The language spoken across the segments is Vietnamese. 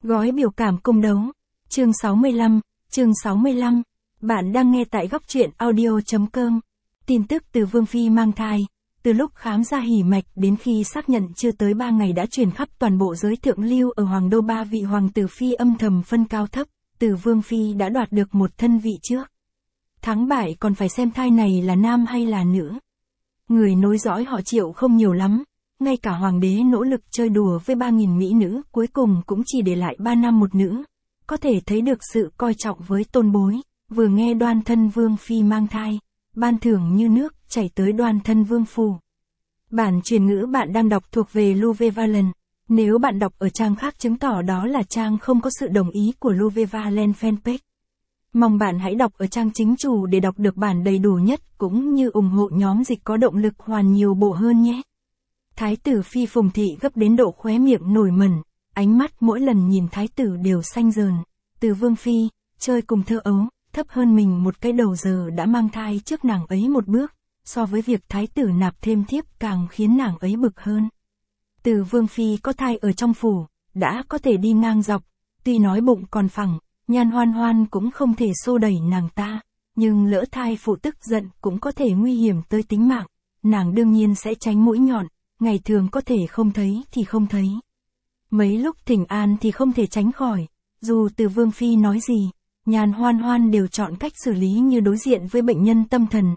Gói biểu cảm cung đấu. Chương 65. Bạn đang nghe tại góc truyện audio.com. Tin tức từ Vương Phi mang thai. Từ lúc khám ra hỉ mạch đến khi xác nhận chưa tới 3 ngày đã truyền khắp toàn bộ giới thượng lưu ở Hoàng Đô, 3 vị hoàng tử phi âm thầm phân cao thấp, từ Vương Phi đã đoạt được một thân vị trước. Thắng bại còn phải xem thai này là nam hay là nữ. Người nối dõi họ Triệu không nhiều lắm, ngay cả hoàng đế nỗ lực chơi đùa với 3.000 mỹ nữ cuối cùng cũng chỉ để lại 3 nam một nữ. Có thể thấy được sự coi trọng với tôn bối, vừa nghe đoan thân Vương Phi mang thai, ban thưởng như nước chảy tới đoan thân Vương Phủ. Bản truyền ngữ bạn đang đọc thuộc về Louve Valen. Nếu bạn đọc ở trang khác chứng tỏ đó là trang không có sự đồng ý của Louve Valen fanpage. Mong bạn hãy đọc ở trang chính chủ để đọc được bản đầy đủ nhất cũng như ủng hộ nhóm dịch có động lực hoàn nhiều bộ hơn nhé. Thái tử Phi Phùng Thị gấp đến độ khóe miệng nổi mẩn, ánh mắt mỗi lần nhìn thái tử đều xanh dờn. Từ Vương Phi, chơi cùng thơ ấu, thấp hơn mình một cái đầu giờ đã mang thai trước nàng ấy một bước, so với việc thái tử nạp thêm thiếp càng khiến nàng ấy bực hơn. Từ Vương Phi có thai ở trong phủ, đã có thể đi ngang dọc, tuy nói bụng còn phẳng, Nhan Hoan Hoan cũng không thể xô đẩy nàng ta, nhưng lỡ thai phụ tức giận cũng có thể nguy hiểm tới tính mạng, nàng đương nhiên sẽ tránh mũi nhọn, ngày thường có thể không thấy thì không thấy. Mấy lúc thỉnh an thì không thể tránh khỏi, dù từ Vương Phi nói gì, Nhan Hoan Hoan đều chọn cách xử lý như đối diện với bệnh nhân tâm thần,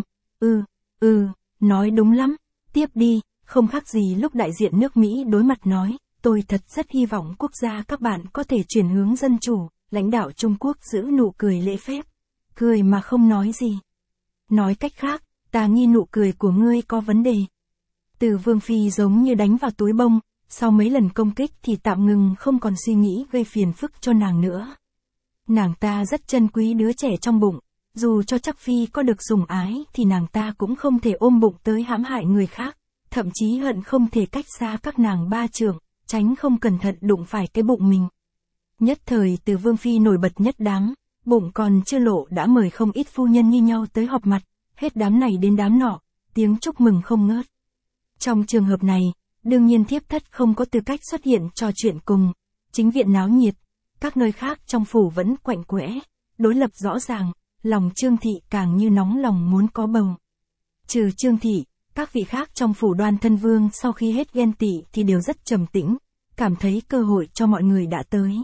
nói đúng lắm, tiếp đi, không khác gì lúc đại diện nước Mỹ đối mặt nói, tôi thật rất hy vọng quốc gia các bạn có thể chuyển hướng dân chủ, lãnh đạo Trung Quốc giữ nụ cười lễ phép, cười mà không nói gì. Nói cách khác, ta nghi nụ cười của ngươi có vấn đề. Từ Vương Phi giống như đánh vào túi bông, sau mấy lần công kích thì tạm ngừng không còn suy nghĩ gây phiền phức cho nàng nữa. Nàng ta rất trân quý đứa trẻ trong bụng, dù cho chắc Phi có được sủng ái thì nàng ta cũng không thể ôm bụng tới hãm hại người khác, thậm chí hận không thể cách xa các nàng ba trượng, tránh không cẩn thận đụng phải cái bụng mình. Nhất thời từ Vương Phi nổi bật nhất đám, bụng còn chưa lộ đã mời không ít phu nhân như nhau tới họp mặt, hết đám này đến đám nọ, tiếng chúc mừng không ngớt. Trong trường hợp này, đương nhiên thiếp thất không có tư cách xuất hiện trò chuyện cùng, chính viện náo nhiệt, các nơi khác trong phủ vẫn quạnh quẽ, đối lập rõ ràng, lòng Trương Thị càng như nóng lòng muốn có bầu. Trừ Trương Thị, các vị khác trong phủ đoan thân vương sau khi hết ghen tị thì đều rất trầm tĩnh, cảm thấy cơ hội cho mọi người đã tới.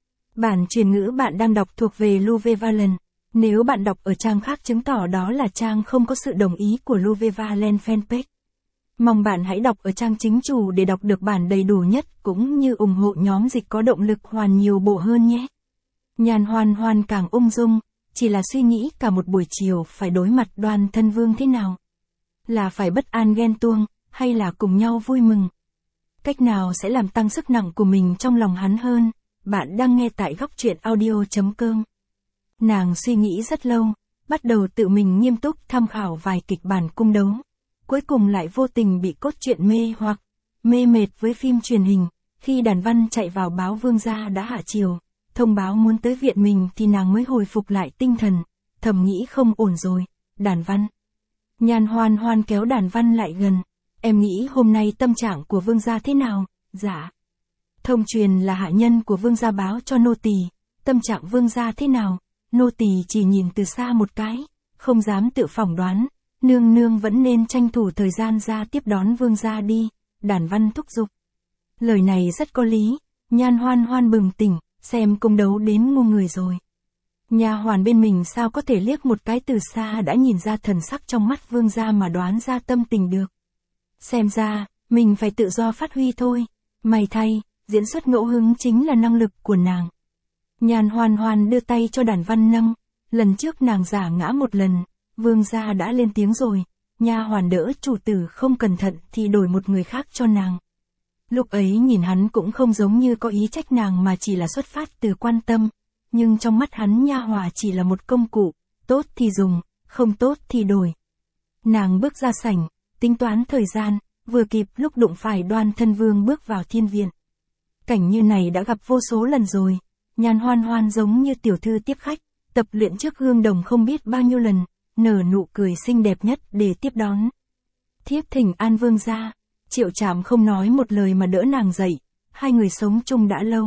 Bản truyền ngữ bạn đang đọc thuộc về Louve Valen. Nếu bạn đọc ở trang khác chứng tỏ đó là trang không có sự đồng ý của Louve Valen fanpage. Mong bạn hãy đọc ở trang chính chủ để đọc được bản đầy đủ nhất cũng như ủng hộ nhóm dịch có động lực hoàn nhiều bộ hơn nhé. Nhan Hoan Hoan càng ung dung, chỉ là suy nghĩ cả một buổi chiều phải đối mặt đoan thân vương thế nào. Là phải bất an ghen tuông, hay là cùng nhau vui mừng. Cách nào sẽ làm tăng sức nặng của mình trong lòng hắn hơn, bạn đang nghe tại góc truyện audio.com. Nàng suy nghĩ rất lâu, bắt đầu tự mình nghiêm túc tham khảo vài kịch bản cung đấu. Cuối cùng lại vô tình bị cốt truyện mê hoặc, mê mệt với phim truyền hình, khi Đàn Văn chạy vào báo vương gia đã hạ triều, thông báo muốn tới viện mình thì nàng mới hồi phục lại tinh thần, thầm nghĩ không ổn rồi, Đàn Văn. Nhan Hoan Hoan kéo Đàn Văn lại gần, em nghĩ hôm nay tâm trạng của vương gia thế nào? Dạ. Thông truyền là hạ nhân của vương gia báo cho nô tỳ, tâm trạng vương gia thế nào? Nô tỳ chỉ nhìn từ xa một cái, không dám tự phỏng đoán. Nương nương vẫn nên tranh thủ thời gian ra tiếp đón vương gia đi, Đàn Văn thúc giục. Lời này rất có lý, Nhan Hoan Hoan bừng tỉnh, xem cung đấu đến ngu người rồi. Nha hoàn bên mình sao có thể liếc một cái từ xa đã nhìn ra thần sắc trong mắt vương gia mà đoán ra tâm tình được. Xem ra, mình phải tự do phát huy thôi, may thay, diễn xuất ngẫu hứng chính là năng lực của nàng. Nhan Hoan Hoan đưa tay cho Đàn Văn nâng, lần trước nàng giả ngã một lần. Vương gia đã lên tiếng rồi, nha hoàn đỡ chủ tử không cẩn thận thì đổi một người khác cho nàng. Lúc ấy nhìn hắn cũng không giống như có ý trách nàng mà chỉ là xuất phát từ quan tâm, nhưng trong mắt hắn nha hòa chỉ là một công cụ, tốt thì dùng, không tốt thì đổi. Nàng bước ra sảnh, tính toán thời gian, vừa kịp lúc đụng phải đoan thân vương bước vào thiên viện. Cảnh như này đã gặp vô số lần rồi, Nhan Hoan Hoan giống như tiểu thư tiếp khách, tập luyện trước gương đồng không biết bao nhiêu lần. Nở nụ cười xinh đẹp nhất để tiếp đón. Thiếp thỉnh an vương gia, Triệu Trảm không nói một lời mà đỡ nàng dậy, hai người sống chung đã lâu,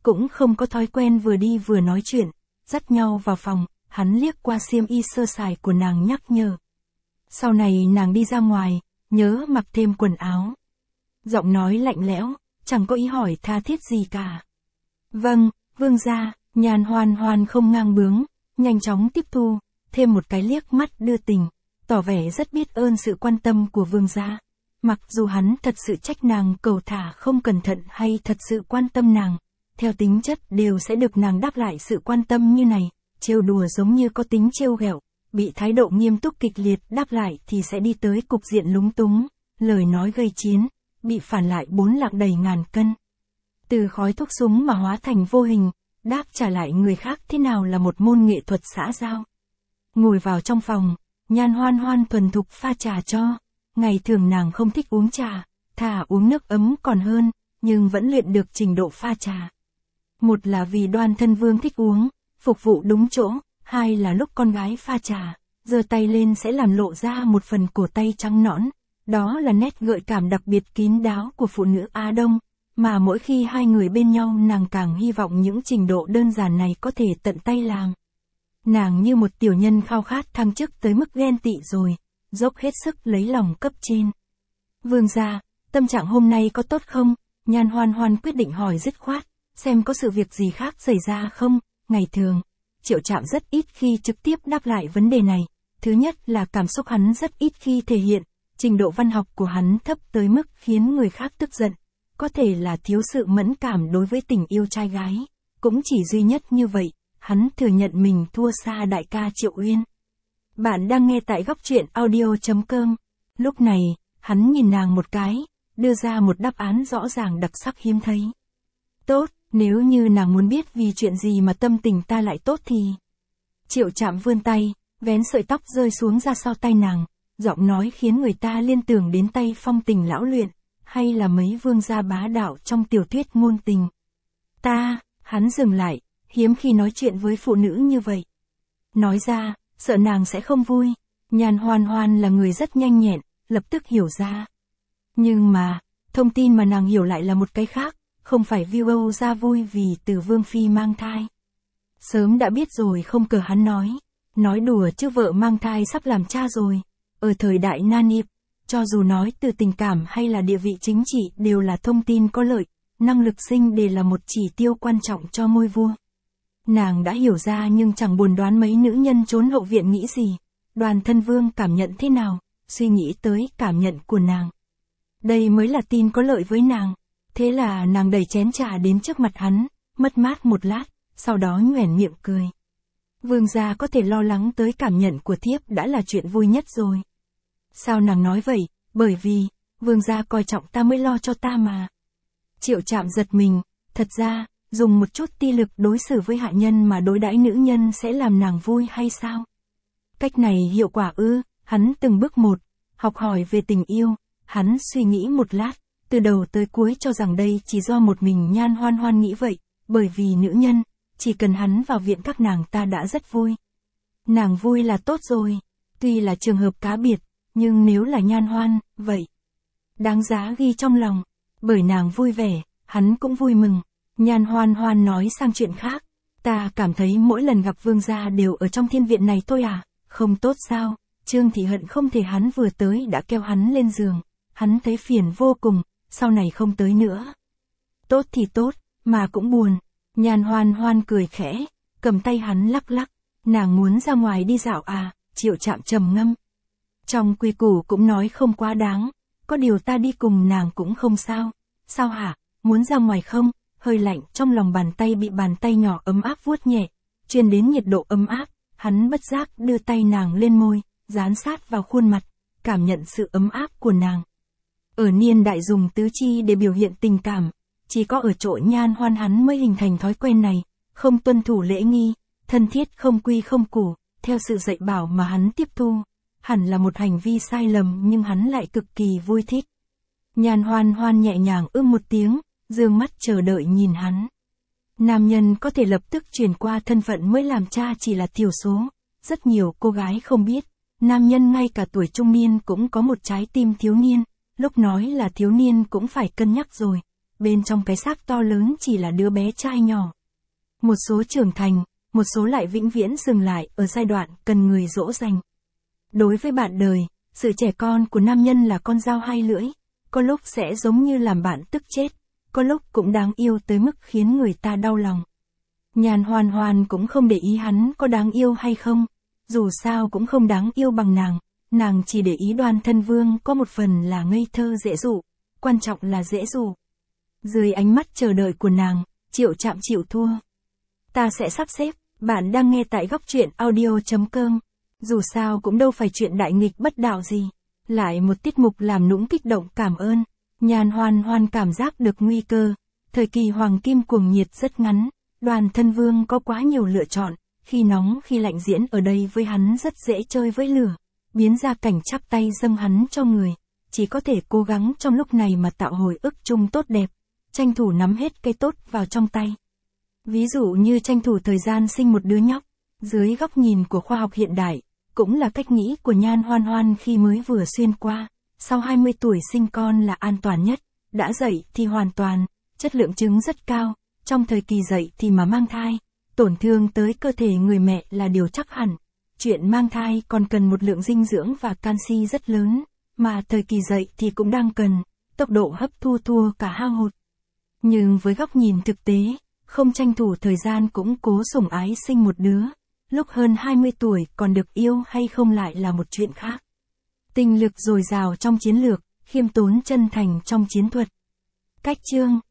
cũng không có thói quen vừa đi vừa nói chuyện, dắt nhau vào phòng, hắn liếc qua xiêm y sơ sài của nàng nhắc nhở. Sau này nàng đi ra ngoài, nhớ mặc thêm quần áo. Giọng nói lạnh lẽo, chẳng có ý hỏi tha thiết gì cả. Vâng, vương gia, Nhan Hoan Hoan không ngang bướng, nhanh chóng tiếp thu, thêm một cái liếc mắt đưa tình, tỏ vẻ rất biết ơn sự quan tâm của vương gia. Mặc dù hắn thật sự trách nàng cầu thả không cẩn thận hay thật sự quan tâm nàng, theo tính chất đều sẽ được nàng đáp lại sự quan tâm như này, trêu đùa giống như có tính trêu ghẹo, bị thái độ nghiêm túc kịch liệt đáp lại thì sẽ đi tới cục diện lúng túng, lời nói gây chiến, bị phản lại 4 lạng đầy ngàn cân. Từ khói thuốc súng mà hóa thành vô hình, đáp trả lại người khác thế nào là một môn nghệ thuật xã giao. Ngồi vào trong phòng, Nhan Hoan Hoan thuần thục pha trà cho. Ngày thường nàng không thích uống trà, thà uống nước ấm còn hơn, nhưng vẫn luyện được trình độ pha trà. Một là vì Đoan Thân Vương thích uống, phục vụ đúng chỗ, hai là lúc con gái pha trà, giơ tay lên sẽ làm lộ ra một phần cổ tay trắng nõn. Đó là nét gợi cảm đặc biệt kín đáo của phụ nữ Á Đông, mà mỗi khi hai người bên nhau nàng càng hy vọng những trình độ đơn giản này có thể tận tay làm. Nàng như một tiểu nhân khao khát thăng chức tới mức ghen tị rồi, dốc hết sức lấy lòng cấp trên. Vương gia, tâm trạng hôm nay có tốt không? Nhan Hoan Hoan quyết định hỏi dứt khoát, xem có sự việc gì khác xảy ra không. Ngày thường, Triệu Trạm rất ít khi trực tiếp đáp lại vấn đề này. Thứ nhất là cảm xúc hắn rất ít khi thể hiện, trình độ văn học của hắn thấp tới mức khiến người khác tức giận. Có thể là thiếu sự mẫn cảm đối với tình yêu trai gái. Cũng chỉ duy nhất như vậy, hắn thừa nhận mình thua xa đại ca Triệu Uyên. Bạn đang nghe tại góc truyện audio.com. Lúc này, hắn nhìn nàng một cái, đưa ra một đáp án rõ ràng đặc sắc hiếm thấy. Tốt, nếu như nàng muốn biết vì chuyện gì mà tâm tình ta lại tốt thì... Triệu Trạm vươn tay, vén sợi tóc rơi xuống ra sau tay nàng, giọng nói khiến người ta liên tưởng đến tay phong tình lão luyện, hay là mấy vương gia bá đạo trong tiểu thuyết ngôn tình. Hắn dừng lại, hiếm khi nói chuyện với phụ nữ như vậy. Nói ra, sợ nàng sẽ không vui. Nhan Hoan Hoan là người rất nhanh nhẹn, lập tức hiểu ra. Nhưng mà, thông tin mà nàng hiểu lại là một cái khác, không phải Viu Âu ra vui vì Từ Vương Phi mang thai. Sớm đã biết rồi không cờ hắn nói đùa chứ vợ mang thai sắp làm cha rồi. Ở thời đại nan nịp, cho dù nói từ tình cảm hay là địa vị chính trị đều là thông tin có lợi, năng lực sinh đề là một chỉ tiêu quan trọng cho ngôi vua. Nàng đã hiểu ra nhưng chẳng buồn đoán mấy nữ nhân trốn hậu viện nghĩ gì, Đoan Thân Vương cảm nhận thế nào, suy nghĩ tới cảm nhận của nàng. Đây mới là tin có lợi với nàng. Thế là nàng đẩy chén trà đến trước mặt hắn, mất mát một lát, sau đó nhoẻn miệng cười. Vương gia có thể lo lắng tới cảm nhận của thiếp đã là chuyện vui nhất rồi. Sao nàng nói vậy? Bởi vì, vương gia coi trọng ta mới lo cho ta mà. Triệu Trạm giật mình, thật ra, dùng một chút ti lực đối xử với hạ nhân mà đối đãi nữ nhân sẽ làm nàng vui hay sao? Cách này hiệu quả ư? Hắn từng bước một, học hỏi về tình yêu, hắn suy nghĩ một lát, từ đầu tới cuối cho rằng đây chỉ do một mình Nhan Hoan Hoan nghĩ vậy, bởi vì nữ nhân, chỉ cần hắn vào viện các nàng ta đã rất vui. Nàng vui là tốt rồi, tuy là trường hợp cá biệt, nhưng nếu là Nhan Hoan, vậy đáng giá ghi trong lòng, bởi nàng vui vẻ, hắn cũng vui mừng. Nhan Hoan Hoan nói sang chuyện khác, ta cảm thấy mỗi lần gặp vương gia đều ở trong thiên viện này thôi à, không tốt sao? Trương Thị hận không thể hắn vừa tới đã kêu hắn lên giường, hắn thấy phiền vô cùng, sau này không tới nữa. Tốt thì tốt, mà cũng buồn. Nhan Hoan Hoan cười khẽ, cầm tay hắn lắc lắc, nàng muốn ra ngoài đi dạo à? Triệu Trạm trầm ngâm. Trong quy củ cũng nói không quá đáng, có điều ta đi cùng nàng cũng không sao. Sao hả, muốn ra ngoài không? Hơi lạnh trong lòng bàn tay bị bàn tay nhỏ ấm áp vuốt nhẹ, truyền đến nhiệt độ ấm áp, hắn bất giác đưa tay nàng lên môi, dán sát vào khuôn mặt, cảm nhận sự ấm áp của nàng. Ở niên đại dùng tứ chi để biểu hiện tình cảm, chỉ có ở chỗ Nhan Hoan hắn mới hình thành thói quen này, không tuân thủ lễ nghi, thân thiết không quy không củ, theo sự dạy bảo mà hắn tiếp thu. Hẳn là một hành vi sai lầm nhưng hắn lại cực kỳ vui thích. Nhan Hoan Hoan nhẹ nhàng một tiếng, dương mắt chờ đợi nhìn hắn. Nam nhân có thể lập tức chuyển qua thân phận mới làm cha chỉ là thiểu số. Rất nhiều cô gái không biết, nam nhân ngay cả tuổi trung niên cũng có một trái tim thiếu niên. Lúc nói là thiếu niên cũng phải cân nhắc rồi. bên trong cái xác to lớn chỉ là đứa bé trai nhỏ. Một số trưởng thành, một số lại vĩnh viễn dừng lại ở giai đoạn cần người dỗ dành. Đối với bạn đời, sự trẻ con của nam nhân là con dao hai lưỡi, có lúc sẽ giống như làm bạn tức chết, có lúc cũng đáng yêu tới mức khiến người ta đau lòng. Nhàn Hoàn Hoàn cũng không để ý hắn có đáng yêu hay không, dù sao cũng không đáng yêu bằng nàng chỉ để ý Đoàn Thân Vương có một phần là ngây thơ dễ dụ, quan trọng là dễ dụ. Dưới ánh mắt chờ đợi của nàng, Triệu Trạm chịu thua. Ta sẽ sắp xếp, bạn đang nghe tại góc truyện audio.com. Dù sao cũng đâu phải chuyện đại nghịch bất đạo gì. Lại một tiết mục làm nũng kích động cảm ơn. Nhàn Hoàn Hoàn cảm giác được nguy cơ. Thời kỳ hoàng kim cuồng nhiệt rất ngắn. Đoàn Thân Vương có quá nhiều lựa chọn. Khi nóng khi lạnh diễn ở đây với hắn rất dễ chơi với lửa. Biến ra cảnh chắp tay dâng hắn cho người. Chỉ có thể cố gắng trong lúc này mà tạo hồi ức chung tốt đẹp. Tranh thủ nắm hết cái tốt vào trong tay. Ví dụ như tranh thủ thời gian sinh một đứa nhóc. Dưới góc nhìn của khoa học hiện đại. Cũng là cách nghĩ của Nhan Hoan Hoan khi mới vừa xuyên qua. Sau 20 tuổi sinh con là an toàn nhất. Đã dậy thì hoàn toàn. Chất lượng trứng rất cao. Trong thời kỳ dậy thì mà mang thai. Tổn thương tới cơ thể người mẹ là điều chắc hẳn. Chuyện mang thai còn cần một lượng dinh dưỡng và canxi rất lớn. Mà thời kỳ dậy thì cũng đang cần. Tốc độ hấp thu thua cả hao hụt. Nhưng với góc nhìn thực tế, không tranh thủ thời gian cũng cố sủng ái sinh một đứa. Lúc hơn 20 tuổi còn được yêu hay không lại là một chuyện khác. Tình lực dồi dào trong chiến lược, khiêm tốn chân thành trong chiến thuật. Cách chương